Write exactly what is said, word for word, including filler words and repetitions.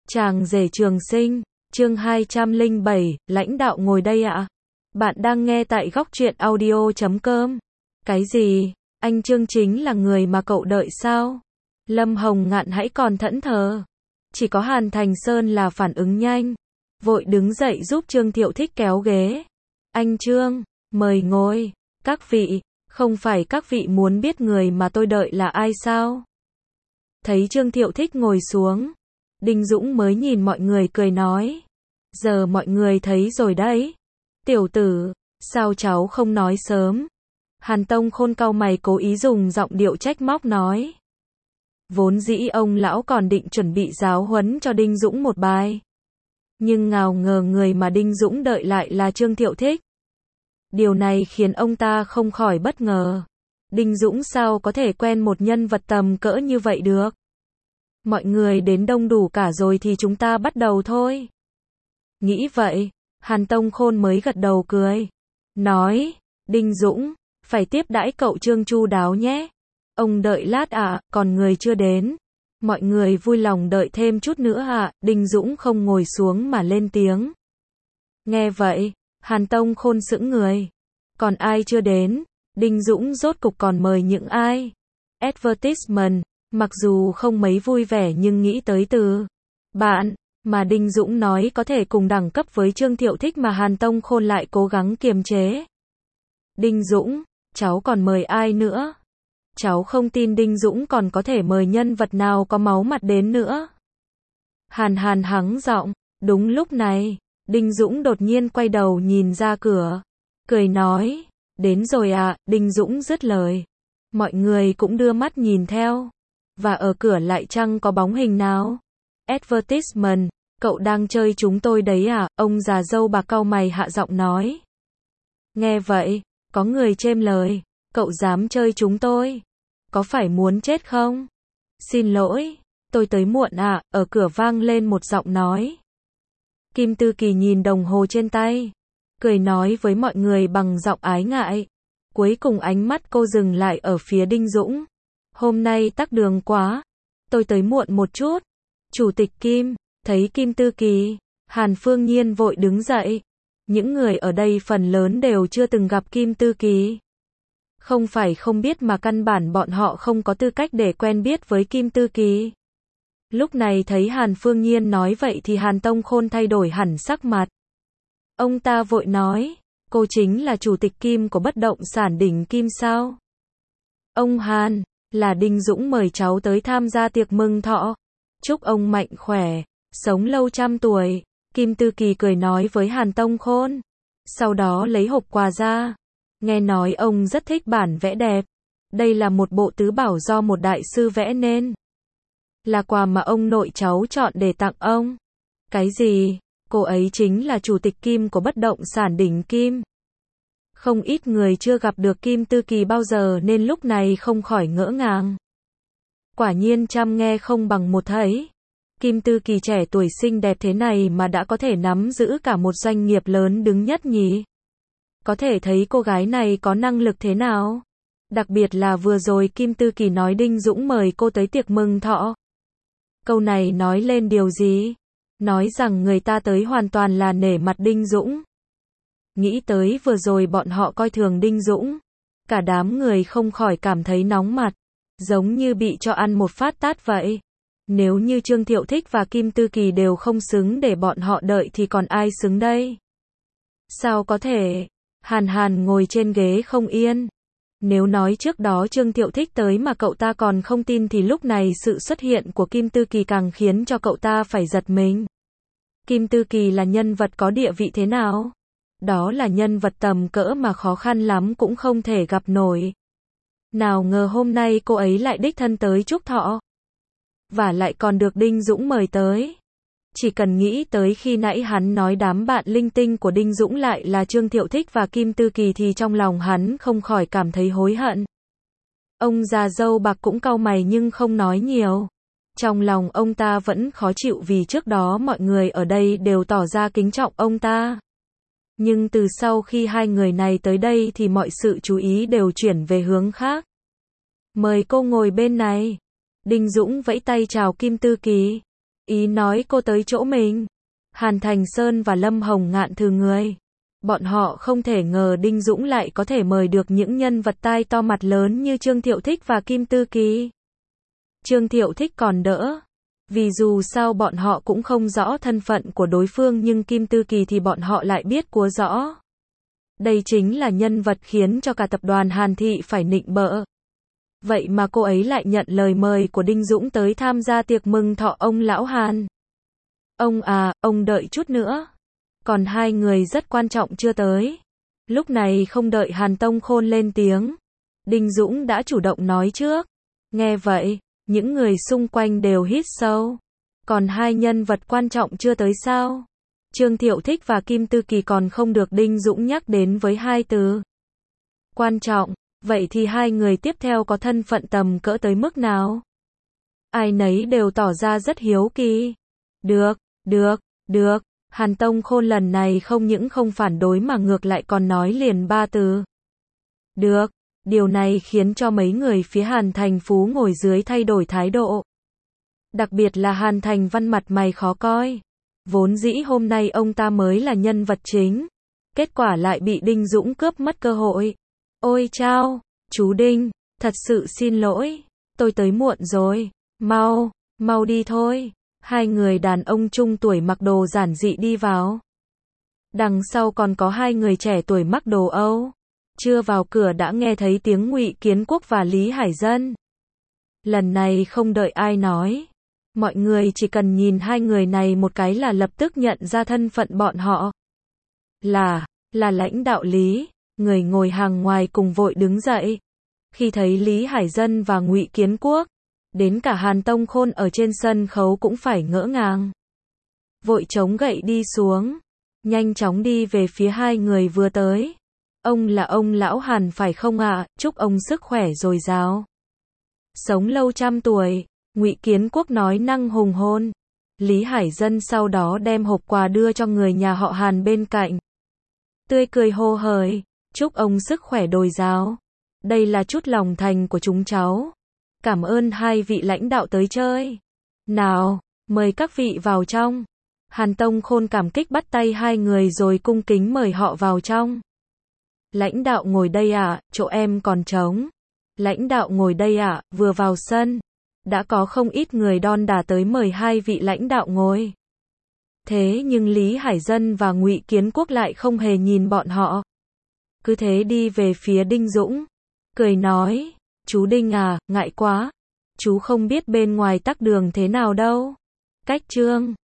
Chàng rể trường sinh, chương hai trăm lẻ bảy, lãnh đạo ngồi đây ạ. Bạn đang nghe tại góc truyện audio chấm com. Cái gì? Anh Trương chính là người mà cậu đợi sao? Lâm Hồng Ngạn hãy còn thẫn thờ. Chỉ có Hàn Thành Sơn là phản ứng nhanh. Vội đứng dậy giúp Trương Thiệu Thích kéo ghế. Anh Trương, mời ngồi. Các vị, không phải các vị muốn biết người mà tôi đợi là ai sao? Thấy Trương Thiệu Thích ngồi xuống, Đinh Dũng mới nhìn mọi người cười nói. Giờ mọi người thấy rồi đấy. Tiểu tử, sao cháu không nói sớm? Hàn Tông Khôn cau mày cố ý dùng giọng điệu trách móc nói. Vốn dĩ ông lão còn định chuẩn bị giáo huấn cho Đinh Dũng một bài. Nhưng ngào ngờ người mà Đinh Dũng đợi lại là Trương Thiệu Thích. Điều này khiến ông ta không khỏi bất ngờ. Đinh Dũng sao có thể quen một nhân vật tầm cỡ như vậy được? Mọi người đến đông đủ cả rồi thì chúng ta bắt đầu thôi. Nghĩ vậy, Hàn Tông Khôn mới gật đầu cười. Nói, Đinh Dũng, phải tiếp đãi cậu Trương chu đáo nhé. Ông đợi lát ạ, à, còn người chưa đến. Mọi người vui lòng đợi thêm chút nữa ạ, à. Đinh Dũng không ngồi xuống mà lên tiếng. Nghe vậy, Hàn Tông Khôn sững người. Còn ai chưa đến? Đinh Dũng rốt cục còn mời những ai? Advertisement, mặc dù không mấy vui vẻ nhưng nghĩ tới từ bạn mà Đinh Dũng nói có thể cùng đẳng cấp với Trương Thiệu Thích mà Hàn Tông Khôn lại cố gắng kiềm chế. Đinh Dũng, cháu còn mời ai nữa? Cháu không tin Đinh Dũng còn có thể mời nhân vật nào có máu mặt đến nữa. Hàn Hàn hắng giọng. Đúng lúc này, Đinh Dũng đột nhiên quay đầu nhìn ra cửa, cười nói, đến rồi ạ. À. Đinh Dũng dứt lời, mọi người cũng đưa mắt nhìn theo, và ở cửa lại chẳng có bóng hình nào. Advertisement, cậu đang chơi chúng tôi đấy à? Ông già dâu bạc cau mày hạ giọng nói. Nghe vậy, có người chêm lời, cậu dám chơi chúng tôi? Có phải muốn chết không? Xin lỗi, tôi tới muộn ạ. À. Ở cửa vang lên một giọng nói. Kim Tư Kỳ nhìn đồng hồ trên tay, cười nói với mọi người bằng giọng ái ngại. Cuối cùng ánh mắt cô dừng lại ở phía Đinh Dũng. Hôm nay tắc đường quá, tôi tới muộn một chút. Chủ tịch Kim, thấy Kim Tư Kỳ, Hàn Phương Nhiên vội đứng dậy. Những người ở đây phần lớn đều chưa từng gặp Kim Tư Kỳ. Không phải không biết mà căn bản bọn họ không có tư cách để quen biết với Kim Tư Kỳ. Lúc này thấy Hàn Phương Nhiên nói vậy thì Hàn Tông Khôn thay đổi hẳn sắc mặt. Ông ta vội nói, cô chính là chủ tịch Kim của bất động sản đỉnh Kim sao? Ông Hàn, là Đinh Dũng mời cháu tới tham gia tiệc mừng thọ. Chúc ông mạnh khỏe, sống lâu trăm tuổi. Kim Tư Kỳ cười nói với Hàn Tông Khôn. Sau đó lấy hộp quà ra. Nghe nói ông rất thích bản vẽ đẹp. Đây là một bộ tứ bảo do một đại sư vẽ nên. Là quà mà ông nội cháu chọn để tặng ông. Cái gì? Cô ấy chính là chủ tịch Kim của bất động sản đỉnh Kim. Không ít người chưa gặp được Kim Tư Kỳ bao giờ nên lúc này không khỏi ngỡ ngàng. Quả nhiên trăm nghe không bằng một thấy. Kim Tư Kỳ trẻ tuổi xinh đẹp thế này mà đã có thể nắm giữ cả một doanh nghiệp lớn đứng nhất nhì. Có thể thấy cô gái này có năng lực thế nào. Đặc biệt là vừa rồi Kim Tư Kỳ nói Đinh Dũng mời cô tới tiệc mừng thọ. Câu này nói lên điều gì? Nói rằng người ta tới hoàn toàn là nể mặt Đinh Dũng. Nghĩ tới vừa rồi bọn họ coi thường Đinh Dũng. Cả đám người không khỏi cảm thấy nóng mặt. Giống như bị cho ăn một phát tát vậy. Nếu như Trương Thiệu Thích và Kim Tư Kỳ đều không xứng để bọn họ đợi thì còn ai xứng đây? Sao có thể? Hàn Hàn ngồi trên ghế không yên. Nếu nói trước đó Trương Thiệu Thích tới mà cậu ta còn không tin thì lúc này sự xuất hiện của Kim Tư Kỳ càng khiến cho cậu ta phải giật mình. Kim Tư Kỳ là nhân vật có địa vị thế nào? Đó là nhân vật tầm cỡ mà khó khăn lắm cũng không thể gặp nổi. Nào ngờ hôm nay cô ấy lại đích thân tới chúc thọ. Và lại còn được Đinh Dũng mời tới. Chỉ cần nghĩ tới khi nãy hắn nói đám bạn linh tinh của Đinh Dũng lại là Trương Thiệu Thích và Kim Tư Kỳ thì trong lòng hắn không khỏi cảm thấy hối hận. Ông già dâu bạc cũng cau mày nhưng không nói nhiều. Trong lòng ông ta vẫn khó chịu vì trước đó mọi người ở đây đều tỏ ra kính trọng ông ta. Nhưng từ sau khi hai người này tới đây thì mọi sự chú ý đều chuyển về hướng khác. Mời cô ngồi bên này. Đinh Dũng vẫy tay chào Kim Tư Kỳ. Ý nói cô tới chỗ mình. Hàn Thành Sơn và Lâm Hồng Ngạn thừ người. Bọn họ không thể ngờ Đinh Dũng lại có thể mời được những nhân vật tai to mặt lớn như Trương Thiệu Thích và Kim Tư Kỳ. Trương Thiệu Thích còn đỡ. Vì dù sao bọn họ cũng không rõ thân phận của đối phương, nhưng Kim Tư Kỳ thì bọn họ lại biết cua rõ. Đây chính là nhân vật khiến cho cả tập đoàn Hàn Thị phải nịnh bợ. Vậy mà cô ấy lại nhận lời mời của Đinh Dũng tới tham gia tiệc mừng thọ ông lão Hàn. Ông à, ông đợi chút nữa. Còn hai người rất quan trọng chưa tới. Lúc này không đợi Hàn Tông Khôn lên tiếng, Đinh Dũng đã chủ động nói trước. Nghe vậy, những người xung quanh đều hít sâu. Còn hai nhân vật quan trọng chưa tới sao? Trương Thiệu Thích và Kim Tư Kỳ còn không được Đinh Dũng nhắc đến với hai từ quan trọng. Vậy thì hai người tiếp theo có thân phận tầm cỡ tới mức nào? Ai nấy đều tỏ ra rất hiếu kỳ. Được, được, được. Hàn Tông Khôn lần này không những không phản đối mà ngược lại còn nói liền ba từ. Được. Điều này khiến cho mấy người phía Hàn Thành Phú ngồi dưới thay đổi thái độ. Đặc biệt là Hàn Thành Văn mặt mày khó coi. Vốn dĩ hôm nay ông ta mới là nhân vật chính. Kết quả lại bị Đinh Dũng cướp mất cơ hội. Ôi chao, chú Đinh, thật sự xin lỗi. Tôi tới muộn rồi. Mau, mau đi thôi. Hai người đàn ông trung tuổi mặc đồ giản dị đi vào. Đằng sau còn có hai người trẻ tuổi mặc đồ Âu. Chưa vào cửa đã nghe thấy tiếng Ngụy Kiến Quốc và Lý Hải Dân. Lần này không đợi ai nói. Mọi người chỉ cần nhìn hai người này một cái là lập tức nhận ra thân phận bọn họ. Là, là lãnh đạo Lý. Người ngồi hàng ngoài cùng vội đứng dậy. Khi thấy Lý Hải Dân và Ngụy Kiến Quốc, đến cả Hàn Tông Khôn ở trên sân khấu cũng phải ngỡ ngàng. Vội chống gậy đi xuống. Nhanh chóng đi về phía hai người vừa tới. Ông là ông lão Hàn phải không ạ? Chúc ông sức khỏe dồi dào. Sống lâu trăm tuổi. Ngụy Kiến Quốc nói năng hùng hồn. Lý Hải Dân sau đó đem hộp quà đưa cho người nhà họ Hàn bên cạnh. Tươi cười hô hởi. Chúc ông sức khỏe dồi dào. Đây là chút lòng thành của chúng cháu. Cảm ơn hai vị lãnh đạo tới chơi. Nào, mời các vị vào trong. Hàn Tông Khôn cảm kích bắt tay hai người rồi cung kính mời họ vào trong. Lãnh đạo ngồi đây ạ, à, chỗ em còn trống. Lãnh đạo ngồi đây ạ, à, vừa vào sân. Đã có không ít người đon đả tới mời hai vị lãnh đạo ngồi. Thế nhưng Lý Hải Dân và Ngụy Kiến Quốc lại không hề nhìn bọn họ. Cứ thế đi về phía Đinh Dũng. Cười nói, chú Đinh à, ngại quá. Chú không biết bên ngoài tắc đường thế nào đâu. Cách Trương,